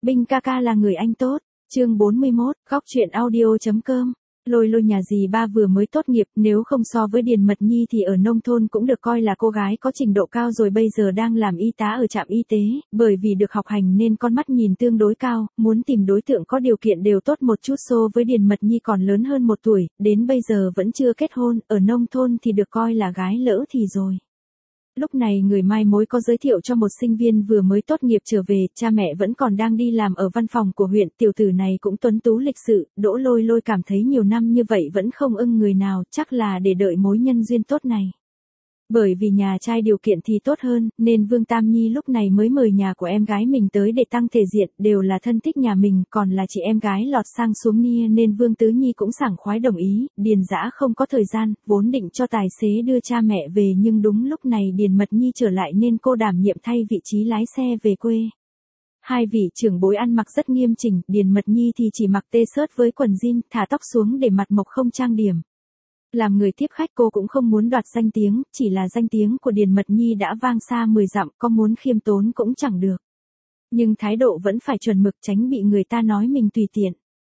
Binh ca ca là người anh tốt. Chương 41, góc truyện audio.com. Lôi Lôi nhà dì ba vừa mới tốt nghiệp, nếu không so với Điền Mật Nhi thì ở nông thôn cũng được coi là cô gái có trình độ cao rồi, bây giờ đang làm y tá ở trạm y tế, bởi vì được học hành nên con mắt nhìn tương đối cao, muốn tìm đối tượng có điều kiện đều tốt một chút. So với Điền Mật Nhi còn lớn hơn 1 tuổi, đến bây giờ vẫn chưa kết hôn, ở nông thôn thì được coi là gái lỡ thì rồi. Lúc này người mai mối có giới thiệu cho một sinh viên vừa mới tốt nghiệp trở về, cha mẹ vẫn còn đang đi làm ở văn phòng của huyện, tiểu tử này cũng tuấn tú lịch sự, Đỗ Lôi Lôi cảm thấy nhiều năm như vậy vẫn không ưng người nào, chắc là để đợi mối nhân duyên tốt này. Bởi vì nhà trai điều kiện thì tốt hơn, nên Vương Tam Nhi lúc này mới mời nhà của em gái mình tới để tăng thể diện, đều là thân thích nhà mình, còn là chị em gái lọt sang xuống nia nên Vương Tứ Nhi cũng sảng khoái đồng ý. Điền Dã không có thời gian, vốn định cho tài xế đưa cha mẹ về nhưng đúng lúc này Điền Mật Nhi trở lại nên cô đảm nhiệm thay vị trí lái xe về quê. Hai vị trưởng bối ăn mặc rất nghiêm chỉnh, Điền Mật Nhi thì chỉ mặc t-shirt với quần jean, thả tóc xuống để mặt mộc không trang điểm. Làm người tiếp khách cô cũng không muốn đoạt danh tiếng, chỉ là danh tiếng của Điền Mật Nhi đã vang xa 10 dặm, có muốn khiêm tốn cũng chẳng được. Nhưng thái độ vẫn phải chuẩn mực, tránh bị người ta nói mình tùy tiện.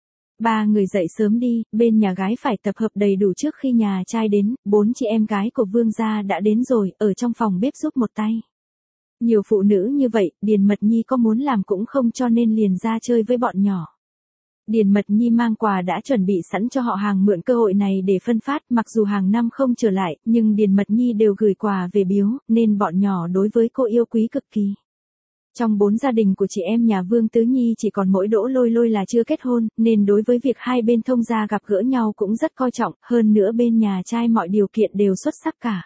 Ba người dậy sớm đi, bên nhà gái phải tập hợp đầy đủ trước khi nhà trai đến, 4 chị em gái của Vương gia đã đến rồi, ở trong phòng bếp giúp một tay. Nhiều phụ nữ như vậy, Điền Mật Nhi có muốn làm cũng không cho nên liền ra chơi với bọn nhỏ. Điền Mật Nhi mang quà đã chuẩn bị sẵn cho họ hàng mượn cơ hội này để phân phát, mặc dù hàng năm không trở lại, nhưng Điền Mật Nhi đều gửi quà về biếu, nên bọn nhỏ đối với cô yêu quý cực kỳ. Trong 4 gia đình của chị em nhà Vương Tứ Nhi chỉ còn mỗi Đỗ Lôi Lôi là chưa kết hôn, nên đối với việc hai bên thông gia gặp gỡ nhau cũng rất coi trọng, hơn nữa bên nhà trai mọi điều kiện đều xuất sắc cả.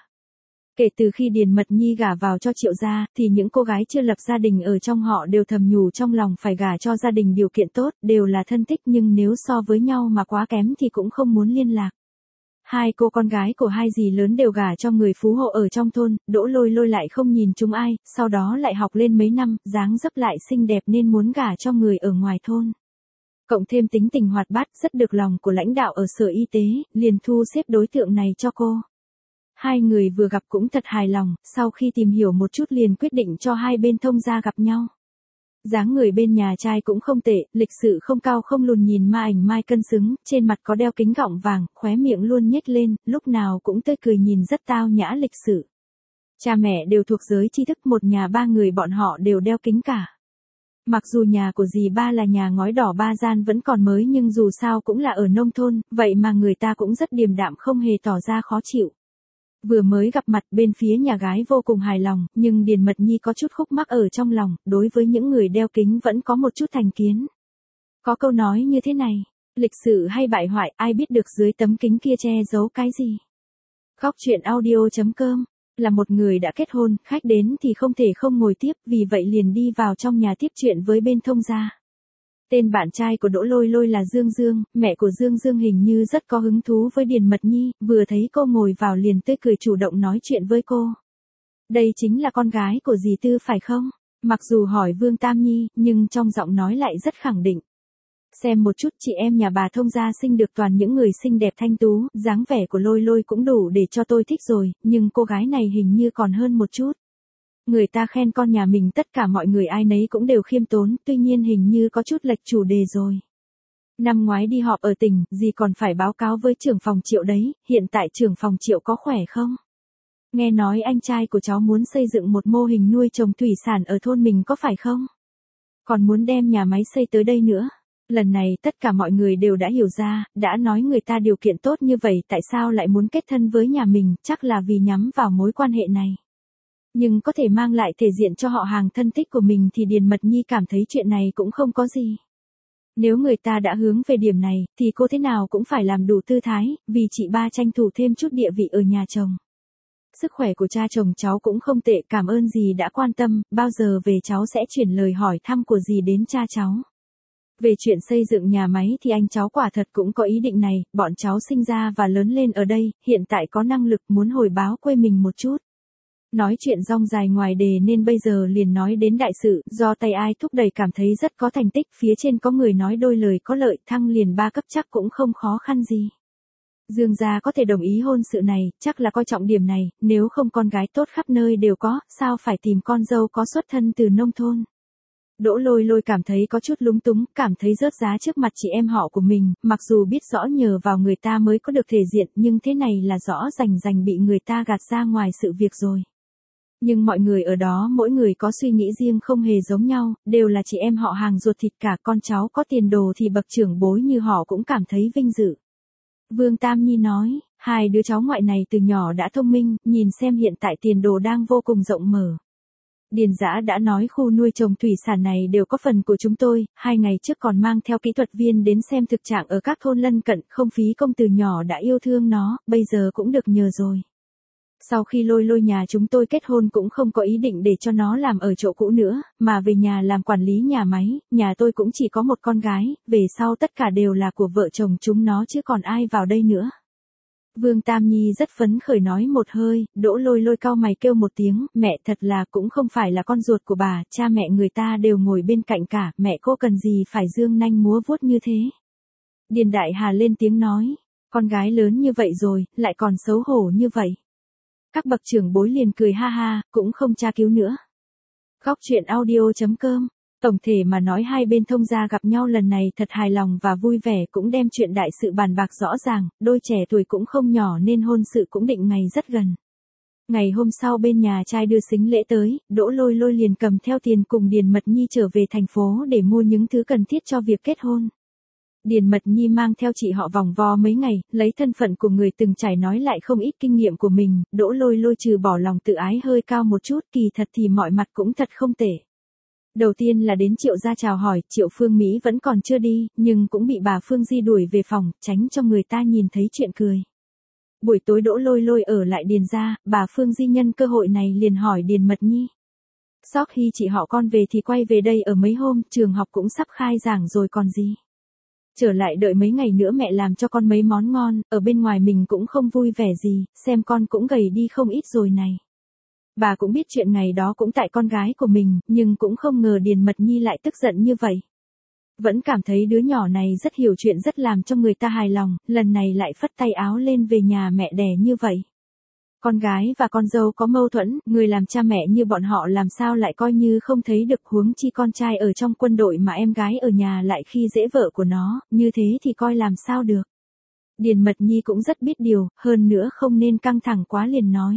Kể từ khi Điền Mật Nhi gả vào cho Triệu gia, thì những cô gái chưa lập gia đình ở trong họ đều thầm nhủ trong lòng phải gả cho gia đình điều kiện tốt, đều là thân thích nhưng nếu so với nhau mà quá kém thì cũng không muốn liên lạc. Hai cô con gái của hai dì lớn đều gả cho người phú hộ ở trong thôn, Đỗ Lôi Lôi lại không nhìn chúng ai, sau đó lại học lên mấy năm, dáng dấp lại xinh đẹp nên muốn gả cho người ở ngoài thôn. Cộng thêm tính tình hoạt bát, rất được lòng của lãnh đạo ở sở y tế, liền thu xếp đối tượng này cho cô. Hai người vừa gặp cũng thật hài lòng, sau khi tìm hiểu một chút liền quyết định cho hai bên thông gia gặp nhau. Dáng người bên nhà trai cũng không tệ, lịch sự không cao không lùn, nhìn ma ảnh mai cân xứng, trên mặt có đeo kính gọng vàng, khóe miệng luôn nhếch lên, lúc nào cũng tươi cười nhìn rất tao nhã lịch sự. Cha mẹ đều thuộc giới tri thức, một nhà 3 người bọn họ đều đeo kính cả. Mặc dù nhà của dì ba là nhà ngói đỏ 3 gian vẫn còn mới nhưng dù sao cũng là ở nông thôn, vậy mà người ta cũng rất điềm đạm không hề tỏ ra khó chịu. Vừa mới gặp mặt bên phía nhà gái vô cùng hài lòng, nhưng Điền Mật Nhi có chút khúc mắc ở trong lòng, đối với những người đeo kính vẫn có một chút thành kiến. Có câu nói như thế này, lịch sự hay bại hoại, ai biết được dưới tấm kính kia che giấu cái gì. Góc truyện audio.com, là một người đã kết hôn, khách đến thì không thể không ngồi tiếp, vì vậy liền đi vào trong nhà tiếp chuyện với bên thông gia. Tên bạn trai của Đỗ Lôi Lôi là Dương Dương, mẹ của Dương Dương hình như rất có hứng thú với Điền Mật Nhi, vừa thấy cô ngồi vào liền tươi cười chủ động nói chuyện với cô. Đây chính là con gái của dì Tư phải không? Mặc dù hỏi Vương Tam Nhi, nhưng trong giọng nói lại rất khẳng định. Xem một chút, chị em nhà bà thông gia sinh được toàn những người xinh đẹp thanh tú, dáng vẻ của Lôi Lôi cũng đủ để cho tôi thích rồi, nhưng cô gái này hình như còn hơn một chút. Người ta khen con nhà mình tất cả mọi người ai nấy cũng đều khiêm tốn, tuy nhiên hình như có chút lệch chủ đề rồi. Năm ngoái đi họp ở tỉnh, dì còn phải báo cáo với trưởng phòng Triệu đấy, hiện tại trưởng phòng Triệu có khỏe không? Nghe nói anh trai của cháu muốn xây dựng một mô hình nuôi trồng thủy sản ở thôn mình có phải không? Còn muốn đem nhà máy xây tới đây nữa. Lần này tất cả mọi người đều đã hiểu ra, đã nói người ta điều kiện tốt như vậy tại sao lại muốn kết thân với nhà mình, chắc là vì nhắm vào mối quan hệ này. Nhưng có thể mang lại thể diện cho họ hàng thân thích của mình thì Điền Mật Nhi cảm thấy chuyện này cũng không có gì. Nếu người ta đã hướng về điểm này, thì cô thế nào cũng phải làm đủ tư thái, vì chị ba tranh thủ thêm chút địa vị ở nhà chồng. Sức khỏe của cha chồng cháu cũng không tệ, cảm ơn dì đã quan tâm, bao giờ về cháu sẽ chuyển lời hỏi thăm của dì đến cha cháu. Về chuyện xây dựng nhà máy thì anh cháu quả thật cũng có ý định này, bọn cháu sinh ra và lớn lên ở đây, hiện tại có năng lực muốn hồi báo quê mình một chút. Nói chuyện rong dài ngoài đề nên bây giờ liền nói đến đại sự, do tay ai thúc đẩy cảm thấy rất có thành tích, phía trên có người nói đôi lời có lợi, thăng liền 3 cấp chắc cũng không khó khăn gì. Dương gia có thể đồng ý hôn sự này, chắc là coi trọng điểm này, nếu không con gái tốt khắp nơi đều có, sao phải tìm con dâu có xuất thân từ nông thôn. Đỗ Lôi Lôi cảm thấy có chút lúng túng, cảm thấy rớt giá trước mặt chị em họ của mình, mặc dù biết rõ nhờ vào người ta mới có được thể diện, nhưng thế này là rõ rành rành bị người ta gạt ra ngoài sự việc rồi. Nhưng mọi người ở đó mỗi người có suy nghĩ riêng không hề giống nhau, đều là chị em họ hàng ruột thịt cả, con cháu có tiền đồ thì bậc trưởng bối như họ cũng cảm thấy vinh dự. Vương Tam Nhi nói, hai đứa cháu ngoại này từ nhỏ đã thông minh, nhìn xem hiện tại tiền đồ đang vô cùng rộng mở. Điền Dã đã nói khu nuôi trồng thủy sản này đều có phần của chúng tôi, 2 ngày trước còn mang theo kỹ thuật viên đến xem thực trạng ở các thôn lân cận, không phí công từ nhỏ đã yêu thương nó, bây giờ cũng được nhờ rồi. Sau khi Lôi Lôi nhà chúng tôi kết hôn cũng không có ý định để cho nó làm ở chỗ cũ nữa, mà về nhà làm quản lý nhà máy, nhà tôi cũng chỉ có một con gái, về sau tất cả đều là của vợ chồng chúng nó chứ còn ai vào đây nữa. Vương Tam Nhi rất phấn khởi nói một hơi, Đỗ Lôi Lôi cau mày kêu một tiếng, mẹ thật là cũng không phải là con ruột của bà, cha mẹ người ta đều ngồi bên cạnh cả, mẹ cô cần gì phải dương nanh múa vuốt như thế. Điền Đại Hà lên tiếng nói, con gái lớn như vậy rồi, lại còn xấu hổ như vậy. Các bậc trưởng bối liền cười ha ha, cũng không tra cứu nữa. Góc truyện audio.com. Tổng thể mà nói hai bên thông gia gặp nhau lần này thật hài lòng và vui vẻ, cũng đem chuyện đại sự bàn bạc rõ ràng, đôi trẻ tuổi cũng không nhỏ nên hôn sự cũng định ngày rất gần. Ngày hôm sau bên nhà trai đưa sính lễ tới, Đỗ Lôi Lôi liền cầm theo tiền cùng Điền Mật Nhi trở về thành phố để mua những thứ cần thiết cho việc kết hôn. Điền Mật Nhi mang theo chị họ vòng vo mấy ngày, lấy thân phận của người từng trải nói lại không ít kinh nghiệm của mình, Đỗ Lôi Lôi trừ bỏ lòng tự ái hơi cao một chút, kỳ thật thì mọi mặt cũng thật không tệ. Đầu tiên là đến Triệu gia chào hỏi, Triệu Phương Mỹ vẫn còn chưa đi, nhưng cũng bị bà Phương Di đuổi về phòng, tránh cho người ta nhìn thấy chuyện cười. Buổi tối Đỗ Lôi Lôi ở lại Điền gia, bà Phương Di nhân cơ hội này liền hỏi Điền Mật Nhi. Sau khi chị họ con về thì quay về đây ở mấy hôm, trường học cũng sắp khai giảng rồi còn gì. Trở lại đợi mấy ngày nữa mẹ làm cho con mấy món ngon, ở bên ngoài mình cũng không vui vẻ gì, xem con cũng gầy đi không ít rồi này. Bà cũng biết chuyện ngày đó cũng tại con gái của mình, nhưng cũng không ngờ Điền Mật Nhi lại tức giận như vậy. Vẫn cảm thấy đứa nhỏ này rất hiểu chuyện, rất làm cho người ta hài lòng, lần này lại phất tay áo lên về nhà mẹ đẻ như vậy. Con gái và con dâu có mâu thuẫn, người làm cha mẹ như bọn họ làm sao lại coi như không thấy được, huống chi con trai ở trong quân đội mà em gái ở nhà lại khi dễ vợ của nó, như thế thì coi làm sao được. Điền Mật Nhi cũng rất biết điều, hơn nữa không nên căng thẳng quá liền nói.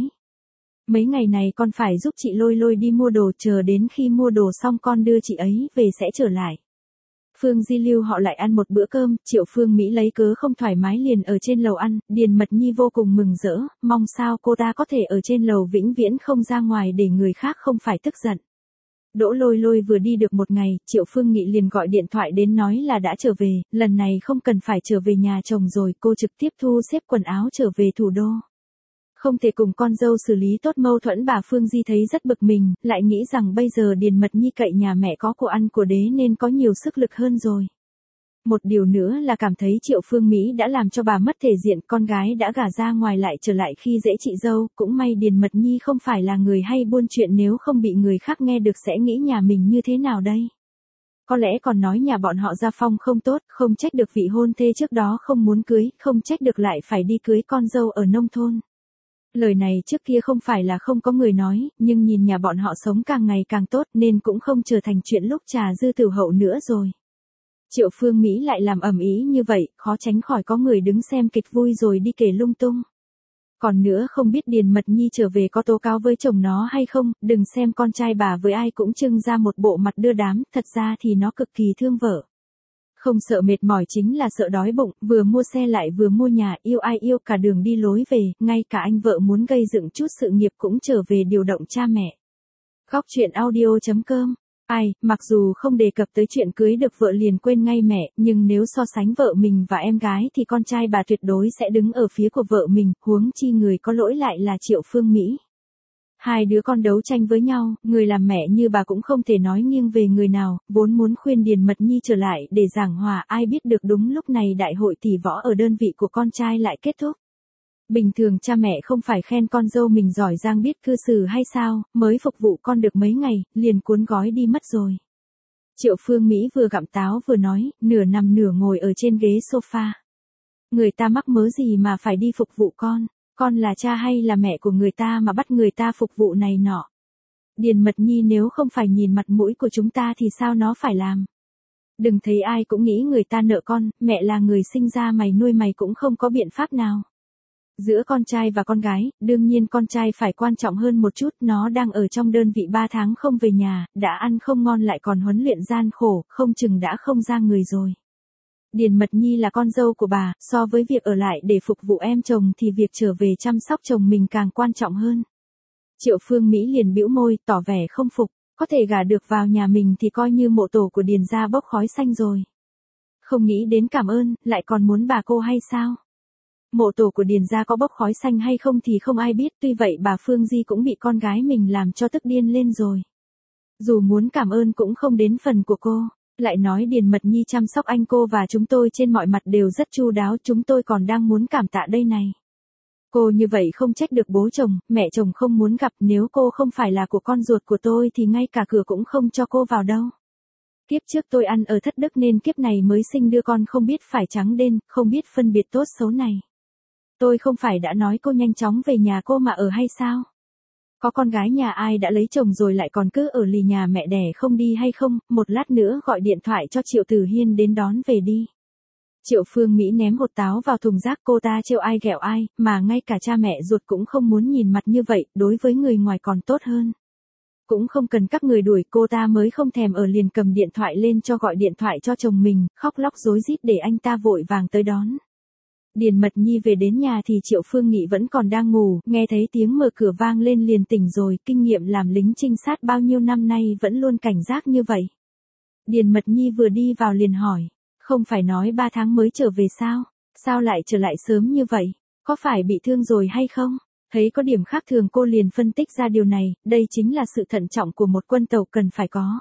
Mấy ngày này con phải giúp chị Lôi Lôi đi mua đồ, chờ đến khi mua đồ xong con đưa chị ấy về sẽ trở lại. Phương Di lưu họ lại ăn một bữa cơm, Triệu Phương Mỹ lấy cớ không thoải mái liền ở trên lầu ăn, Điền Mật Nhi vô cùng mừng rỡ, mong sao cô ta có thể ở trên lầu vĩnh viễn không ra ngoài để người khác không phải tức giận. Đỗ Lôi Lôi vừa đi được một ngày, Triệu Phương Nghị liền gọi điện thoại đến nói là đã trở về, lần này không cần phải trở về nhà chồng rồi, cô trực tiếp thu xếp quần áo trở về thủ đô. Không thể cùng con dâu xử lý tốt mâu thuẫn, bà Phương Di thấy rất bực mình, lại nghĩ rằng bây giờ Điền Mật Nhi cậy nhà mẹ có của ăn của đế nên có nhiều sức lực hơn rồi. Một điều nữa là cảm thấy Triệu Phương Mỹ đã làm cho bà mất thể diện, con gái đã gả ra ngoài lại trở lại khi dễ chị dâu, cũng may Điền Mật Nhi không phải là người hay buôn chuyện, nếu không bị người khác nghe được sẽ nghĩ nhà mình như thế nào đây. Có lẽ còn nói nhà bọn họ gia phong không tốt, không trách được vị hôn thê trước đó không muốn cưới, không trách được lại phải đi cưới con dâu ở nông thôn. Lời này trước kia không phải là không có người nói, nhưng nhìn nhà bọn họ sống càng ngày càng tốt nên cũng không trở thành chuyện lúc trà dư tiểu hậu nữa rồi. Triệu Phương Mỹ lại làm ầm ĩ như vậy, khó tránh khỏi có người đứng xem kịch vui rồi đi kể lung tung. Còn nữa không biết Điền Mật Nhi trở về có tố cáo với chồng nó hay không, đừng xem con trai bà với ai cũng trưng ra một bộ mặt đưa đám, thật ra thì nó cực kỳ thương vợ. Không sợ mệt mỏi chính là sợ đói bụng, vừa mua xe lại vừa mua nhà, yêu ai yêu cả đường đi lối về, ngay cả anh vợ muốn gây dựng chút sự nghiệp cũng trở về điều động cha mẹ. Góc truyện audio.com. Mặc dù không đề cập tới chuyện cưới được vợ liền quên ngay mẹ, nhưng nếu so sánh vợ mình và em gái thì con trai bà tuyệt đối sẽ đứng ở phía của vợ mình, huống chi người có lỗi lại là Triệu Phương Mỹ. Hai đứa con đấu tranh với nhau, người làm mẹ như bà cũng không thể nói nghiêng về người nào, vốn muốn khuyên Điền Mật Nhi trở lại để giảng hòa, ai biết được đúng lúc này đại hội tỷ võ ở đơn vị của con trai lại kết thúc. Bình thường cha mẹ không phải khen con dâu mình giỏi giang biết cư xử hay sao, mới phục vụ con được mấy ngày, liền cuốn gói đi mất rồi. Triệu Phương Mỹ vừa gặm táo vừa nói, nửa nằm nửa ngồi ở trên ghế sofa. Người ta mắc mớ gì mà phải đi phục vụ con là cha hay là mẹ của người ta mà bắt người ta phục vụ này nọ. Điền Mật Nhi nếu không phải nhìn mặt mũi của chúng ta thì sao nó phải làm. Đừng thấy ai cũng nghĩ người ta nợ con, mẹ là người sinh ra mày nuôi mày cũng không có biện pháp nào. Giữa con trai và con gái, đương nhiên con trai phải quan trọng hơn một chút, nó đang ở trong đơn vị 3 tháng không về nhà, đã ăn không ngon lại còn huấn luyện gian khổ, không chừng đã không ra người rồi. Điền Mật Nhi là con dâu của bà, so với việc ở lại để phục vụ em chồng thì việc trở về chăm sóc chồng mình càng quan trọng hơn. Triệu Phương Mỹ liền bĩu môi, tỏ vẻ không phục, có thể gả được vào nhà mình thì coi như mộ tổ của Điền gia bốc khói xanh rồi. Không nghĩ đến cảm ơn, lại còn muốn bà cô hay sao? Mộ tổ của Điền gia có bốc khói xanh hay không thì không ai biết, tuy vậy bà Phương Di cũng bị con gái mình làm cho tức điên lên rồi. Dù muốn cảm ơn cũng không đến phần của cô, lại nói Điền Mật Nhi chăm sóc anh cô và chúng tôi trên mọi mặt đều rất chu đáo, chúng tôi còn đang muốn cảm tạ đây này. Cô như vậy không trách được bố chồng, mẹ chồng không muốn gặp, nếu cô không phải là của con ruột của tôi thì ngay cả cửa cũng không cho cô vào đâu. Kiếp trước tôi ăn ở thất đức nên kiếp này mới sinh đưa con không biết phải trắng đen, không biết phân biệt tốt xấu này. Tôi không phải đã nói cô nhanh chóng về nhà cô mà ở hay sao? Có con gái nhà ai đã lấy chồng rồi lại còn cứ ở lì nhà mẹ đẻ không đi hay không, một lát nữa gọi điện thoại cho Triệu Tử Hiên đến đón về đi. Triệu Phương Mỹ ném hột táo vào thùng rác, cô ta trêu ai ghẹo ai, mà ngay cả cha mẹ ruột cũng không muốn nhìn mặt như vậy, đối với người ngoài còn tốt hơn. Cũng không cần các người đuổi, cô ta mới không thèm ở, liền cầm điện thoại lên cho gọi điện thoại cho chồng mình, khóc lóc rối rít để anh ta vội vàng tới đón. Điền Mật Nhi về đến nhà thì Triệu Phương Nghị vẫn còn đang ngủ, nghe thấy tiếng mở cửa vang lên liền tỉnh rồi, kinh nghiệm làm lính trinh sát bao nhiêu năm nay vẫn luôn cảnh giác như vậy. Điền Mật Nhi vừa đi vào liền hỏi, không phải nói 3 tháng mới trở về sao, sao lại trở lại sớm như vậy, có phải bị thương rồi hay không? Thấy có điểm khác thường cô liền phân tích ra điều này, đây chính là sự thận trọng của một quân tàu cần phải có.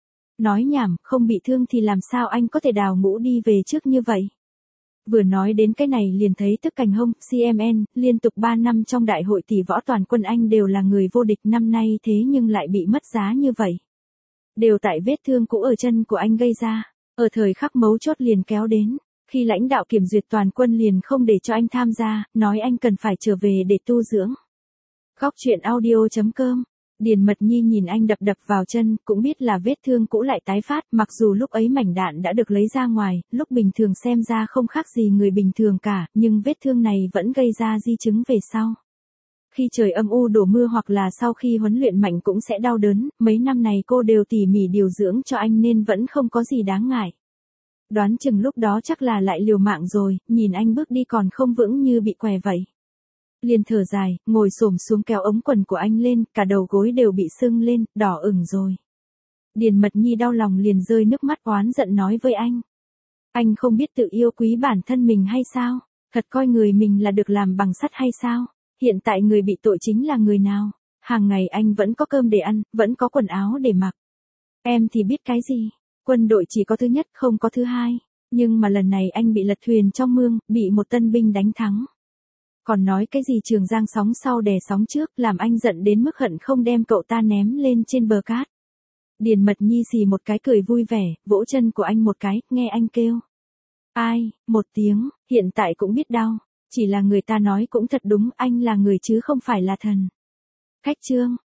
Nói nhảm, không bị thương thì làm sao anh có thể đào ngũ đi về trước như vậy? Vừa nói đến cái này liền thấy tức cành hông, CMN, liên tục 3 năm trong đại hội tỷ võ toàn quân anh đều là người vô địch, năm nay thế nhưng lại bị mất giá như vậy. Đều tại vết thương cũ ở chân của anh gây ra, ở thời khắc mấu chốt liền kéo đến, khi lãnh đạo kiểm duyệt toàn quân liền không để cho anh tham gia, nói anh cần phải trở về để tu dưỡng. Góc truyện audio.com. Điền Mật Nhi nhìn anh đập đập vào chân, cũng biết là vết thương cũ lại tái phát, mặc dù lúc ấy mảnh đạn đã được lấy ra ngoài, lúc bình thường xem ra không khác gì người bình thường cả, nhưng vết thương này vẫn gây ra di chứng về sau. Khi trời âm u đổ mưa hoặc là sau khi huấn luyện mạnh cũng sẽ đau đớn, mấy năm này cô đều tỉ mỉ điều dưỡng cho anh nên vẫn không có gì đáng ngại. Đoán chừng lúc đó chắc là lại liều mạng rồi, nhìn anh bước đi còn không vững như bị què vậy. Liền thở dài, ngồi xổm xuống kéo ống quần của anh lên, cả đầu gối đều bị sưng lên, đỏ ửng rồi. Điền Mật Nhi đau lòng liền rơi nước mắt oán giận nói với anh. Anh không biết tự yêu quý bản thân mình hay sao? Thật coi người mình là được làm bằng sắt hay sao? Hiện tại người bị tội chính là người nào? Hàng ngày anh vẫn có cơm để ăn, vẫn có quần áo để mặc. Em thì biết cái gì? Quân đội chỉ có thứ nhất không có thứ hai. Nhưng mà lần này anh bị lật thuyền trong mương, bị một tân binh đánh thắng. Còn nói cái gì Trường Giang sóng sau đè sóng trước, làm anh giận đến mức hận không đem cậu ta ném lên trên bờ cát. Điền Mật Nhi xì một cái cười vui vẻ, vỗ chân của anh một cái, nghe anh kêu. Ai, một tiếng, hiện tại cũng biết đau. Chỉ là người ta nói cũng thật đúng, anh là người chứ không phải là thần. Khách chương.